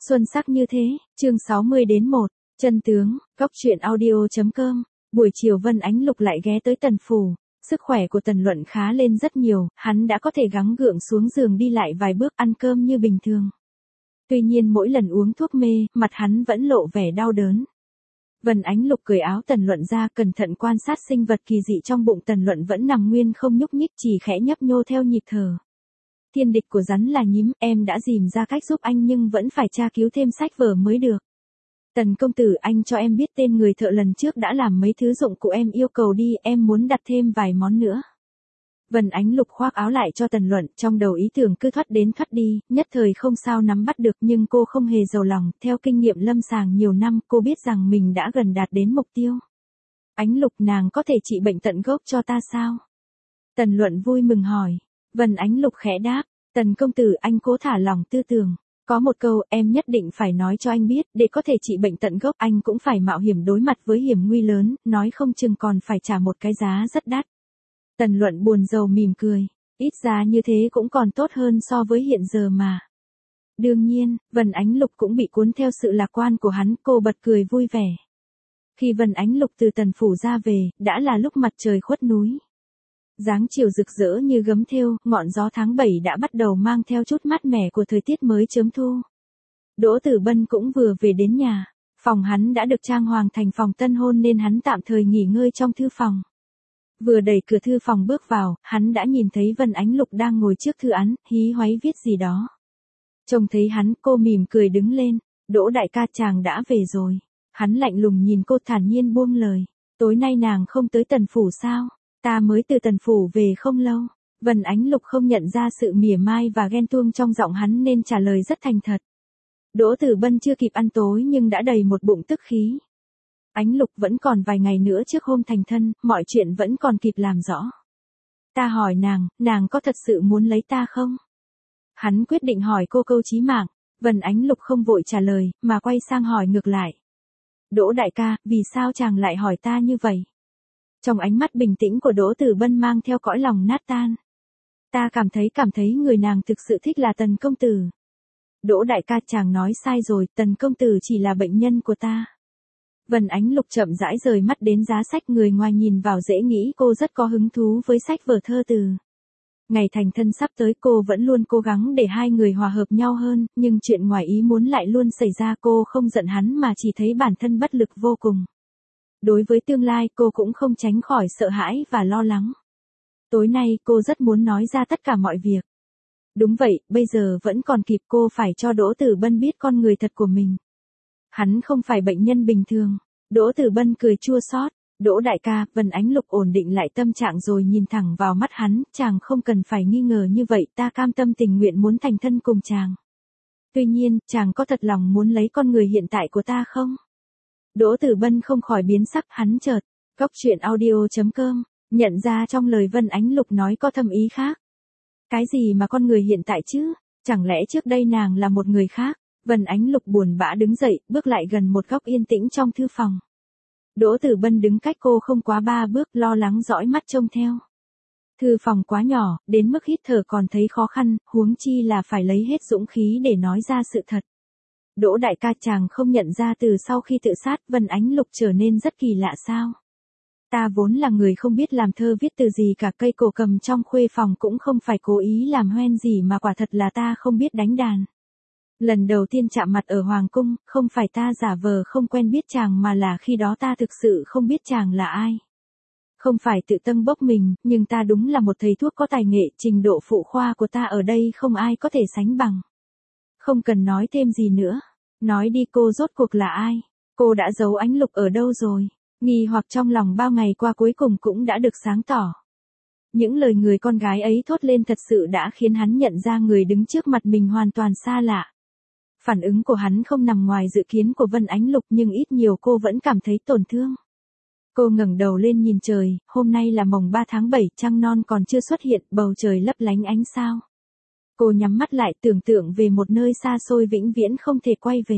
Xuân sắc như thế, chương 60-1, chân tướng, góc truyện audio.com. Buổi chiều Vân Ánh Lục lại ghé tới Tần phủ, sức khỏe của Tần Luận khá lên rất nhiều, hắn đã có thể gắng gượng xuống giường đi lại vài bước ăn cơm như bình thường. Tuy nhiên mỗi lần uống thuốc mê, mặt hắn vẫn lộ vẻ đau đớn. Vân Ánh Lục cởi áo Tần Luận ra, cẩn thận quan sát sinh vật kỳ dị trong bụng Tần Luận vẫn nằm nguyên không nhúc nhích, chỉ khẽ nhấp nhô theo nhịp thở. Thiên địch của rắn là nhím, em đã dìm ra cách giúp anh nhưng vẫn phải tra cứu thêm sách vở mới được. Tần công tử, anh cho em biết tên người thợ lần trước đã làm mấy thứ dụng cụ em yêu cầu đi, em muốn đặt thêm vài món nữa. Vân Ánh Lục khoác áo lại cho Tần Luận, trong đầu ý tưởng cứ thoát đến thoát đi, nhất thời không sao nắm bắt được, nhưng cô không hề giàu lòng, theo kinh nghiệm lâm sàng nhiều năm, cô biết rằng mình đã gần đạt đến mục tiêu. Ánh Lục, nàng có thể trị bệnh tận gốc cho ta sao? Tần Luận vui mừng hỏi. Vân Ánh Lục khẽ đáp, Tần công tử, anh cố thả lòng tư tưởng. Có một câu em nhất định phải nói cho anh biết, để có thể trị bệnh tận gốc anh cũng phải mạo hiểm đối mặt với hiểm nguy lớn, nói không chừng còn phải trả một cái giá rất đắt. Tần Luận buồn rầu mỉm cười, ít ra như thế cũng còn tốt hơn so với hiện giờ mà. Đương nhiên, Vân Ánh Lục cũng bị cuốn theo sự lạc quan của hắn, cô bật cười vui vẻ. Khi Vân Ánh Lục từ Tần phủ ra về, đã là lúc mặt trời khuất núi. Dáng chiều rực rỡ như gấm thêu, ngọn gió tháng 7 đã bắt đầu mang theo chút mát mẻ của thời tiết mới chớm thu. Đỗ Tử Bân cũng vừa về đến nhà, phòng hắn đã được trang hoàng thành phòng tân hôn nên hắn tạm thời nghỉ ngơi trong thư phòng. Vừa đẩy cửa thư phòng bước vào, hắn đã nhìn thấy Vân Ánh Lục đang ngồi trước thư án, hí hoáy viết gì đó. Trông thấy hắn, cô mỉm cười đứng lên, Đỗ đại ca, chàng đã về rồi. Hắn lạnh lùng nhìn cô, thản nhiên buông lời, tối nay nàng không tới Tần phủ sao? Ta mới từ Tần phủ về không lâu. Vân Ánh Lục không nhận ra sự mỉa mai và ghen tuông trong giọng hắn nên trả lời rất thành thật. Đỗ Tử Bân chưa kịp ăn tối nhưng đã đầy một bụng tức khí. Ánh Lục, vẫn còn vài ngày nữa trước hôm thành thân, mọi chuyện vẫn còn kịp làm rõ. Ta hỏi nàng có thật sự muốn lấy ta không? Hắn quyết định hỏi cô câu chí mạng. Vân Ánh Lục không vội trả lời, mà quay sang hỏi ngược lại. Đỗ đại ca, vì sao chàng lại hỏi ta như vậy? Trong ánh mắt bình tĩnh của Đỗ Tử Bân mang theo cõi lòng nát tan. Ta cảm thấy người nàng thực sự thích là Tần công tử. Đỗ đại ca, chàng nói sai rồi, Tần công tử chỉ là bệnh nhân của ta. Vân Ánh Lục chậm rãi rời mắt đến giá sách, người ngoài nhìn vào dễ nghĩ cô rất có hứng thú với sách vở thơ từ. Ngày thành thân sắp tới, cô vẫn luôn cố gắng để hai người hòa hợp nhau hơn, nhưng chuyện ngoài ý muốn lại luôn xảy ra. Cô không giận hắn mà chỉ thấy bản thân bất lực vô cùng. Đối với tương lai, cô cũng không tránh khỏi sợ hãi và lo lắng. Tối nay, cô rất muốn nói ra tất cả mọi việc. Đúng vậy, bây giờ vẫn còn kịp, cô phải cho Đỗ Tử Bân biết con người thật của mình. Hắn không phải bệnh nhân bình thường. Đỗ Tử Bân cười chua xót. Đỗ đại ca, Vân Ánh Lục ổn định lại tâm trạng rồi nhìn thẳng vào mắt hắn, chàng không cần phải nghi ngờ như vậy, ta cam tâm tình nguyện muốn thành thân cùng chàng. Tuy nhiên, chàng có thật lòng muốn lấy con người hiện tại của ta không? Đỗ Tử Bân không khỏi biến sắc, hắn chợt, góc truyện audio.com, nhận ra trong lời Vân Ánh Lục nói có thâm ý khác. Cái gì mà con người hiện tại chứ? Chẳng lẽ trước đây nàng là một người khác? Vân Ánh Lục buồn bã đứng dậy, bước lại gần một góc yên tĩnh trong thư phòng. Đỗ Tử Bân đứng cách cô không quá 3 bước, lo lắng dõi mắt trông theo. Thư phòng quá nhỏ, đến mức hít thở còn thấy khó khăn, huống chi là phải lấy hết dũng khí để nói ra sự thật. Đỗ đại ca, chàng không nhận ra từ sau khi tự sát, Vân Ánh Lục trở nên rất kỳ lạ sao? Ta vốn là người không biết làm thơ viết từ gì cả, cây cổ cầm trong khuê phòng cũng không phải cố ý làm hoen gì mà quả thật là ta không biết đánh đàn. Lần đầu tiên chạm mặt ở Hoàng cung, không phải ta giả vờ không quen biết chàng mà là khi đó ta thực sự không biết chàng là ai. Không phải tự tâm bốc mình, nhưng ta đúng là một thầy thuốc có tài nghệ, trình độ phụ khoa của ta ở đây không ai có thể sánh bằng. Không cần nói thêm gì nữa. Nói đi, cô rốt cuộc là ai? Cô đã giấu Ánh Lục ở đâu rồi? Nghi hoặc trong lòng bao ngày qua cuối cùng cũng đã được sáng tỏ. Những lời người con gái ấy thốt lên thật sự đã khiến hắn nhận ra người đứng trước mặt mình hoàn toàn xa lạ. Phản ứng của hắn không nằm ngoài dự kiến của Vân Ánh Lục nhưng ít nhiều cô vẫn cảm thấy tổn thương. Cô ngẩng đầu lên nhìn trời, hôm nay là mồng 3 tháng 7, trăng non còn chưa xuất hiện, bầu trời lấp lánh ánh sao. Cô nhắm mắt lại tưởng tượng về một nơi xa xôi vĩnh viễn không thể quay về.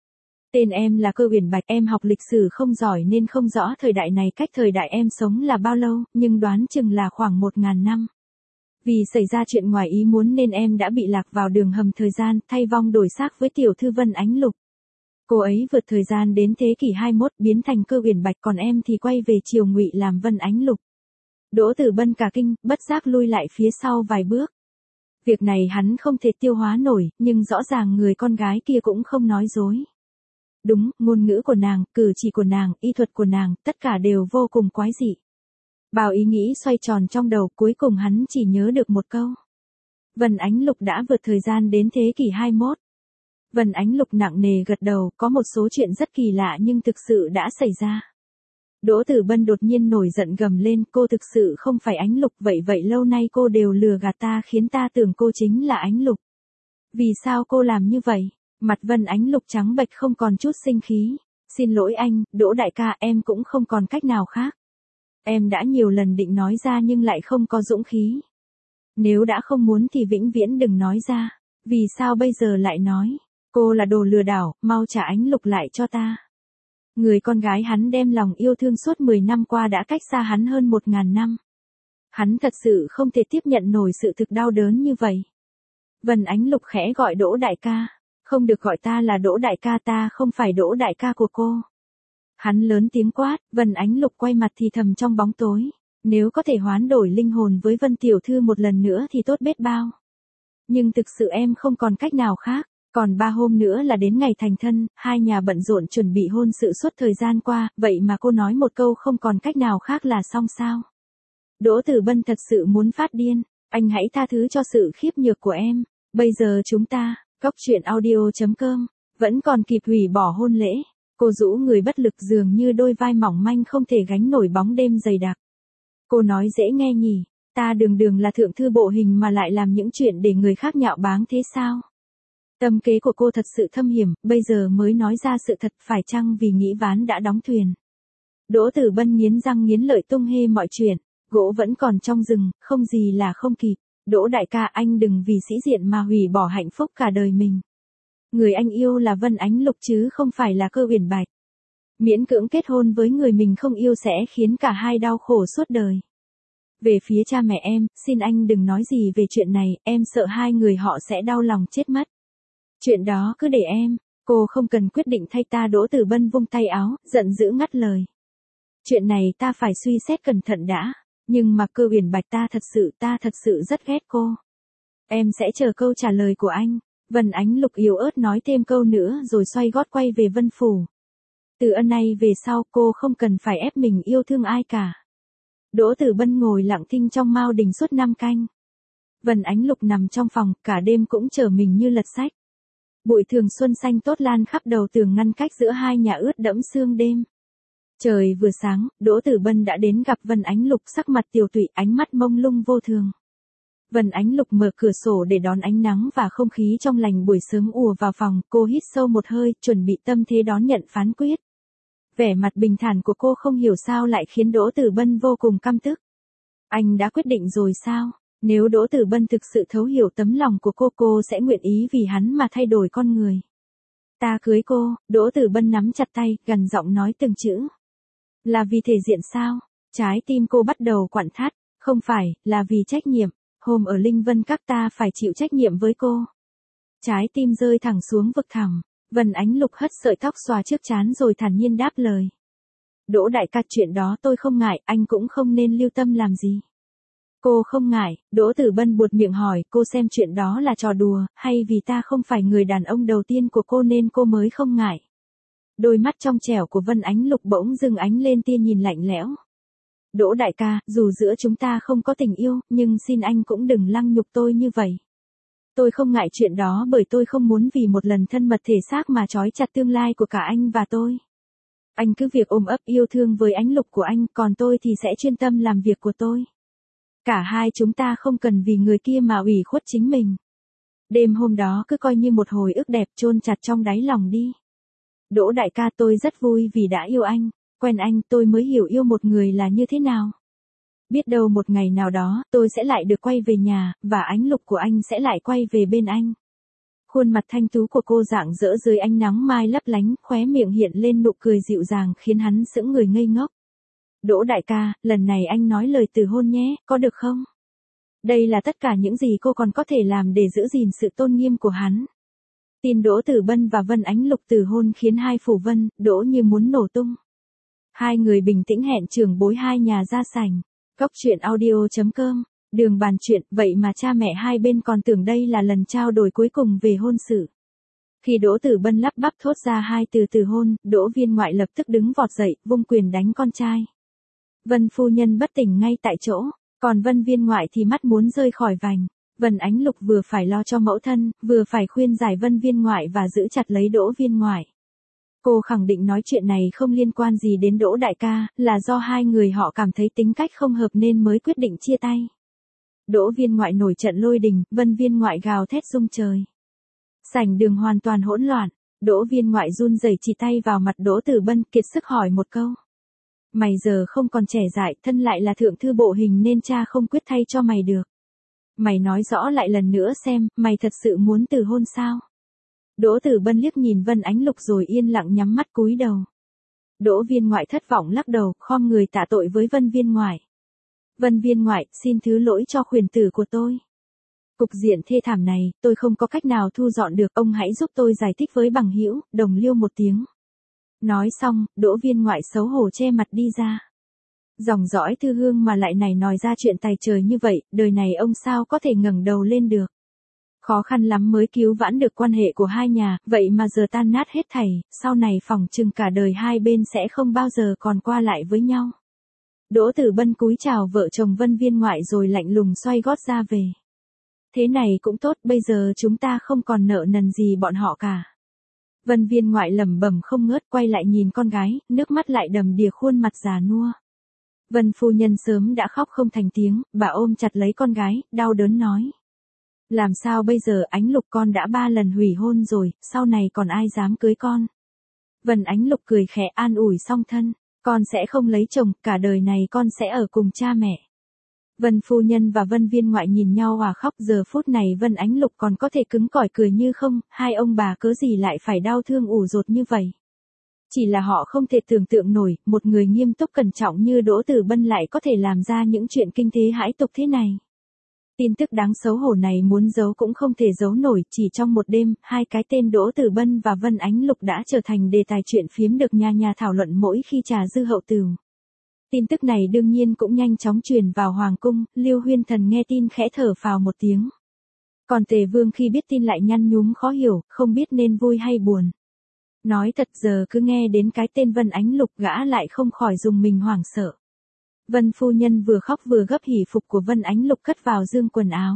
Tên em là Cơ Uyển Bạch, em học lịch sử không giỏi nên không rõ thời đại này cách thời đại em sống là bao lâu, nhưng đoán chừng là khoảng 1000 năm. Vì xảy ra chuyện ngoài ý muốn nên em đã bị lạc vào đường hầm thời gian, thay vong đổi xác với tiểu thư Vân Ánh Lục. Cô ấy vượt thời gian đến thế kỷ 21 biến thành Cơ Uyển Bạch, còn em thì quay về triều Ngụy làm Vân Ánh Lục. Đỗ Tử Bân cả kinh, bất giác lui lại phía sau vài bước. Việc này hắn không thể tiêu hóa nổi, nhưng rõ ràng người con gái kia cũng không nói dối. Đúng, ngôn ngữ của nàng, cử chỉ của nàng, y thuật của nàng, tất cả đều vô cùng quái dị. Bao ý nghĩ xoay tròn trong đầu, cuối cùng hắn chỉ nhớ được một câu. Vân Ánh Lục đã vượt thời gian đến thế kỷ 21. Vân Ánh Lục nặng nề gật đầu, có một số chuyện rất kỳ lạ nhưng thực sự đã xảy ra. Đỗ Tử Bân đột nhiên nổi giận gầm lên, cô thực sự không phải Ánh Lục, vậy lâu nay cô đều lừa gạt ta khiến ta tưởng cô chính là Ánh Lục. Vì sao cô làm như vậy? Mặt Vân Ánh Lục trắng bệch không còn chút sinh khí. Xin lỗi anh, Đỗ đại ca, em cũng không còn cách nào khác. Em đã nhiều lần định nói ra nhưng lại không có dũng khí. Nếu đã không muốn thì vĩnh viễn đừng nói ra. Vì sao bây giờ lại nói? Cô là đồ lừa đảo, mau trả Ánh Lục lại cho ta. Người con gái hắn đem lòng yêu thương suốt 10 năm qua đã cách xa hắn hơn 1000 năm. Hắn thật sự không thể tiếp nhận nổi sự thực đau đớn như vậy. Vân Ánh Lục khẽ gọi Đỗ đại ca. Không được gọi ta là Đỗ đại ca, ta không phải Đỗ đại ca của cô. Hắn lớn tiếng quát, Vân Ánh Lục quay mặt thì thầm trong bóng tối. Nếu có thể hoán đổi linh hồn với Vân tiểu thư một lần nữa thì tốt biết bao. Nhưng thực sự em không còn cách nào khác. Còn 3 hôm nữa là đến ngày thành thân, hai nhà bận rộn chuẩn bị hôn sự suốt thời gian qua, vậy mà cô nói một câu không còn cách nào khác là xong sao? Đỗ Tử Bân thật sự muốn phát điên, anh hãy tha thứ cho sự khiếp nhược của em. Bây giờ chúng ta, coctruyện.audio.com, vẫn còn kịp hủy bỏ hôn lễ. Cô rũ người bất lực dường như đôi vai mỏng manh không thể gánh nổi bóng đêm dày đặc. Cô nói dễ nghe nhỉ, ta đường là thượng thư bộ hình mà lại làm những chuyện để người khác nhạo báng thế sao? Tâm kế của cô thật sự thâm hiểm, bây giờ mới nói ra sự thật, phải chăng vì nghĩ ván đã đóng thuyền. Đỗ Tử Bân nghiến răng nghiến lợi tung hê mọi chuyện, gỗ vẫn còn trong rừng, không gì là không kịp. Đỗ đại ca, anh đừng vì sĩ diện mà hủy bỏ hạnh phúc cả đời mình. Người anh yêu là Vân Ánh Lục chứ không phải là Cơ Uyển Bạch. Miễn cưỡng kết hôn với người mình không yêu sẽ khiến cả hai đau khổ suốt đời. Về phía cha mẹ em, xin anh đừng nói gì về chuyện này, em sợ hai người họ sẽ đau lòng chết mất. Chuyện đó cứ để em, cô không cần quyết định thay ta. Đỗ Tử Bân vung tay áo, giận dữ ngắt lời. Chuyện này ta phải suy xét cẩn thận đã, nhưng mà Cơ Uyển Bạch, ta thật sự rất ghét cô. Em sẽ chờ câu trả lời của anh. Vân Ánh Lục yếu ớt nói thêm câu nữa rồi xoay gót quay về Vân Phủ. Từ ân này về sau cô không cần phải ép mình yêu thương ai cả. Đỗ Tử Bân ngồi lặng thinh trong Mao Đình suốt 5 canh. Vân Ánh Lục nằm trong phòng, cả đêm cũng trở mình như lật sách. Bụi thường xuân xanh tốt lan khắp đầu tường ngăn cách giữa hai nhà ướt đẫm sương đêm. Trời vừa sáng, Đỗ Tử Bân đã đến gặp Vân Ánh Lục, sắc mặt tiều tụy, ánh mắt mông lung vô thường. Vân Ánh Lục mở cửa sổ để đón ánh nắng và không khí trong lành buổi sớm ùa vào phòng, cô hít sâu một hơi, chuẩn bị tâm thế đón nhận phán quyết. Vẻ mặt bình thản của cô không hiểu sao lại khiến Đỗ Tử Bân vô cùng căm tức. Anh đã quyết định rồi sao? Nếu Đỗ Tử Bân thực sự thấu hiểu tấm lòng của cô sẽ nguyện ý vì hắn mà thay đổi con người. Ta cưới cô. Đỗ Tử Bân nắm chặt tay, gằn giọng nói từng chữ. Là vì thể diện sao? Trái tim cô bắt đầu quặn thắt. Không phải, là vì trách nhiệm. Hôm ở Linh Vân Các ta phải chịu trách nhiệm với cô. Trái tim rơi thẳng xuống vực thẳm. Vân Ánh Lục hất sợi tóc xòa trước trán rồi thản nhiên đáp lời. Đỗ đại ca, chuyện đó tôi không ngại, anh cũng không nên lưu tâm làm gì. Cô không ngại. Đỗ Tử Bân buột miệng hỏi, cô xem chuyện đó là trò đùa, hay vì ta không phải người đàn ông đầu tiên của cô nên cô mới không ngại. Đôi mắt trong trẻo của Vân Ánh Lục bỗng dưng ánh lên tia nhìn lạnh lẽo. Đỗ đại ca, dù giữa chúng ta không có tình yêu, nhưng xin anh cũng đừng lăng nhục tôi như vậy. Tôi không ngại chuyện đó bởi tôi không muốn vì một lần thân mật thể xác mà trói chặt tương lai của cả anh và tôi. Anh cứ việc ôm ấp yêu thương với Ánh Lục của anh, còn tôi thì sẽ chuyên tâm làm việc của tôi. Cả hai chúng ta không cần vì người kia mà ủy khuất chính mình. Đêm hôm đó cứ coi như một hồi ức đẹp chôn chặt trong đáy lòng đi. Đỗ đại ca, tôi rất vui vì đã yêu anh, quen anh tôi mới hiểu yêu một người là như thế nào. Biết đâu một ngày nào đó, tôi sẽ lại được quay về nhà, và Ánh Lục của anh sẽ lại quay về bên anh. Khuôn mặt thanh tú của cô rạng rỡ dưới ánh nắng mai lấp lánh, khóe miệng hiện lên nụ cười dịu dàng khiến hắn sững người ngây ngốc. Đỗ đại ca, lần này anh nói lời từ hôn nhé, có được không? Đây là tất cả những gì cô còn có thể làm để giữ gìn sự tôn nghiêm của hắn. Tin Đỗ Tử Bân và Vân Ánh Lục từ hôn khiến hai phủ Vân, Đỗ như muốn nổ tung. Hai người bình tĩnh hẹn trưởng bối hai nhà ra sảnh. Cốc truyện audio.com, đường bàn chuyện, vậy mà cha mẹ hai bên còn tưởng đây là lần trao đổi cuối cùng về hôn sự. Khi Đỗ Tử Bân lắp bắp thốt ra hai từ từ hôn, Đỗ Viên Ngoại lập tức đứng vọt dậy, vung quyền đánh con trai. Vân phu nhân bất tỉnh ngay tại chỗ, còn Vân Viên Ngoại thì mắt muốn rơi khỏi vành. Vân Ánh Lục vừa phải lo cho mẫu thân, vừa phải khuyên giải Vân Viên Ngoại và giữ chặt lấy Đỗ Viên Ngoại. Cô khẳng định nói chuyện này không liên quan gì đến Đỗ đại ca, là do hai người họ cảm thấy tính cách không hợp nên mới quyết định chia tay. Đỗ Viên Ngoại nổi trận lôi đình, Vân Viên Ngoại gào thét rung trời. Sảnh đường hoàn toàn hỗn loạn, Đỗ Viên Ngoại run rẩy chỉ tay vào mặt Đỗ Tử Bân, kiệt sức hỏi một câu. Mày giờ không còn trẻ dại, thân lại là thượng thư bộ hình nên cha không quyết thay cho mày được. Mày nói rõ lại lần nữa xem, mày thật sự muốn từ hôn sao? Đỗ Tử Bân liếc nhìn Vân Ánh Lục rồi yên lặng nhắm mắt cúi đầu. Đỗ Viên Ngoại thất vọng lắc đầu, khom người tạ tội với Vân Viên Ngoại. Vân Viên Ngoại, xin thứ lỗi cho khuyển tử của tôi. Cục diện thê thảm này, tôi không có cách nào thu dọn được, ông hãy giúp tôi giải thích với bằng hữu, đồng liêu một tiếng. Nói xong, Đỗ Viên Ngoại xấu hổ che mặt đi ra. Dòng dõi Thư Hương mà lại này nói ra chuyện tài trời như vậy, đời này ông sao có thể ngẩng đầu lên được. Khó khăn lắm mới cứu vãn được quan hệ của hai nhà, vậy mà giờ tan nát hết thảy, sau này phỏng chừng cả đời hai bên sẽ không bao giờ còn qua lại với nhau. Đỗ Tử Bân cúi chào vợ chồng Vân Viên Ngoại rồi lạnh lùng xoay gót ra về. Thế này cũng tốt, bây giờ chúng ta không còn nợ nần gì bọn họ cả. Vân Viên Ngoại lẩm bẩm không ngớt, quay lại nhìn con gái, nước mắt lại đầm đìa khuôn mặt già nua. Vân phu nhân sớm đã khóc không thành tiếng, bà ôm chặt lấy con gái, đau đớn nói. Làm sao bây giờ, Ánh Lục con đã 3 lần hủy hôn rồi, sau này còn ai dám cưới con. Vân Ánh Lục cười khẽ an ủi song thân, con sẽ không lấy chồng, cả đời này con sẽ ở cùng cha mẹ. Vân phu nhân và Vân Viên Ngoại nhìn nhau hòa khóc, giờ phút này Vân Ánh Lục còn có thể cứng cỏi cười như không, hai ông bà cớ gì lại phải đau thương ủ rột như vậy. Chỉ là họ không thể tưởng tượng nổi, một người nghiêm túc cẩn trọng như Đỗ Tử Bân lại có thể làm ra những chuyện kinh thế hãi tục thế này. Tin tức đáng xấu hổ này muốn giấu cũng không thể giấu nổi, chỉ trong một đêm, hai cái tên Đỗ Tử Bân và Vân Ánh Lục đã trở thành đề tài chuyện phiếm được nhà thảo luận mỗi khi trà dư hậu tửu. Tin tức này đương nhiên cũng nhanh chóng truyền vào hoàng cung, Liêu Huyên Thần nghe tin khẽ thở phào một tiếng. Còn Tề Vương khi biết tin lại nhăn nhúm khó hiểu, không biết nên vui hay buồn. Nói thật giờ cứ nghe đến cái tên Vân Ánh Lục gã lại không khỏi dùng mình hoảng sợ. Vân phu nhân vừa khóc vừa gấp hỷ phục của Vân Ánh Lục cất vào dương quần áo.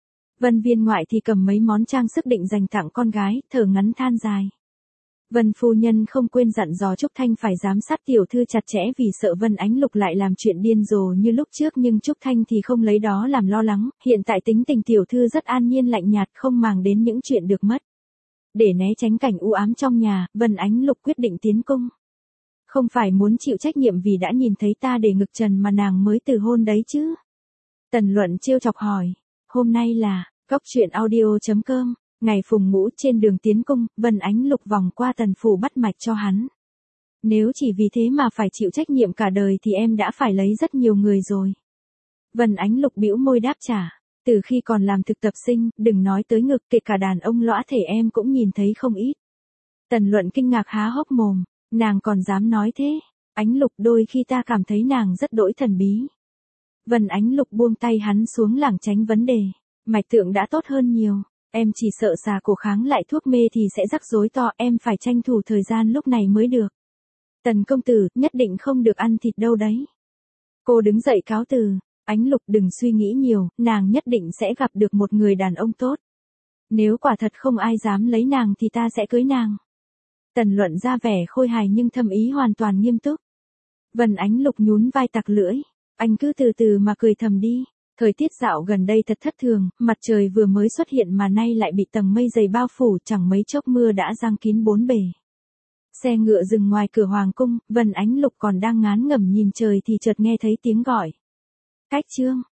Vân Viên Ngoại thì cầm mấy món trang sức định dành tặng con gái, thở ngắn than dài. Vân phu nhân không quên dặn dò Trúc Thanh phải giám sát tiểu thư chặt chẽ vì sợ Vân Ánh Lục lại làm chuyện điên rồ như lúc trước, nhưng Trúc Thanh thì không lấy đó làm lo lắng, hiện tại tính tình tiểu thư rất an nhiên lạnh nhạt, không màng đến những chuyện được mất. Để né tránh cảnh u ám trong nhà, Vân Ánh Lục quyết định tiến cung. Không phải muốn chịu trách nhiệm vì đã nhìn thấy ta để ngực trần mà nàng mới từ hôn đấy chứ. Tần Luận trêu chọc hỏi, hôm nay là, cốc truyện audio.com, ngày phùng ngũ trên đường tiến cung, Vân Ánh Lục vòng qua Tần phủ bắt mạch cho hắn. Nếu chỉ vì thế mà phải chịu trách nhiệm cả đời thì em đã phải lấy rất nhiều người rồi. Vân Ánh Lục bĩu môi đáp trả, từ khi còn làm thực tập sinh, đừng nói tới ngực, kể cả đàn ông lõa thể em cũng nhìn thấy không ít. Tần Luận kinh ngạc há hốc mồm, nàng còn dám nói thế. Ánh Lục, đôi khi ta cảm thấy nàng rất đỗi thần bí. Vân Ánh Lục buông tay hắn xuống lảng tránh vấn đề, mạch tượng đã tốt hơn nhiều, em chỉ sợ xà cổ kháng lại thuốc mê thì sẽ rắc rối to, em phải tranh thủ thời gian lúc này mới được. Tần công tử, nhất định không được ăn thịt đâu đấy. Cô đứng dậy cáo từ, Ánh Lục đừng suy nghĩ nhiều, nàng nhất định sẽ gặp được một người đàn ông tốt. Nếu quả thật không ai dám lấy nàng thì ta sẽ cưới nàng. Tần Luận ra vẻ khôi hài nhưng thâm ý hoàn toàn nghiêm túc. Vân Ánh Lục nhún vai tặc lưỡi, anh cứ từ từ mà cười thầm đi. Thời tiết dạo gần đây thật thất thường, mặt trời vừa mới xuất hiện mà nay lại bị tầng mây dày bao phủ, chẳng mấy chốc mưa đã giăng kín bốn bề. Xe ngựa dừng ngoài cửa hoàng cung, Vân Ánh Lục còn đang ngán ngẩm nhìn trời thì chợt nghe thấy tiếng gọi. Cách Trương.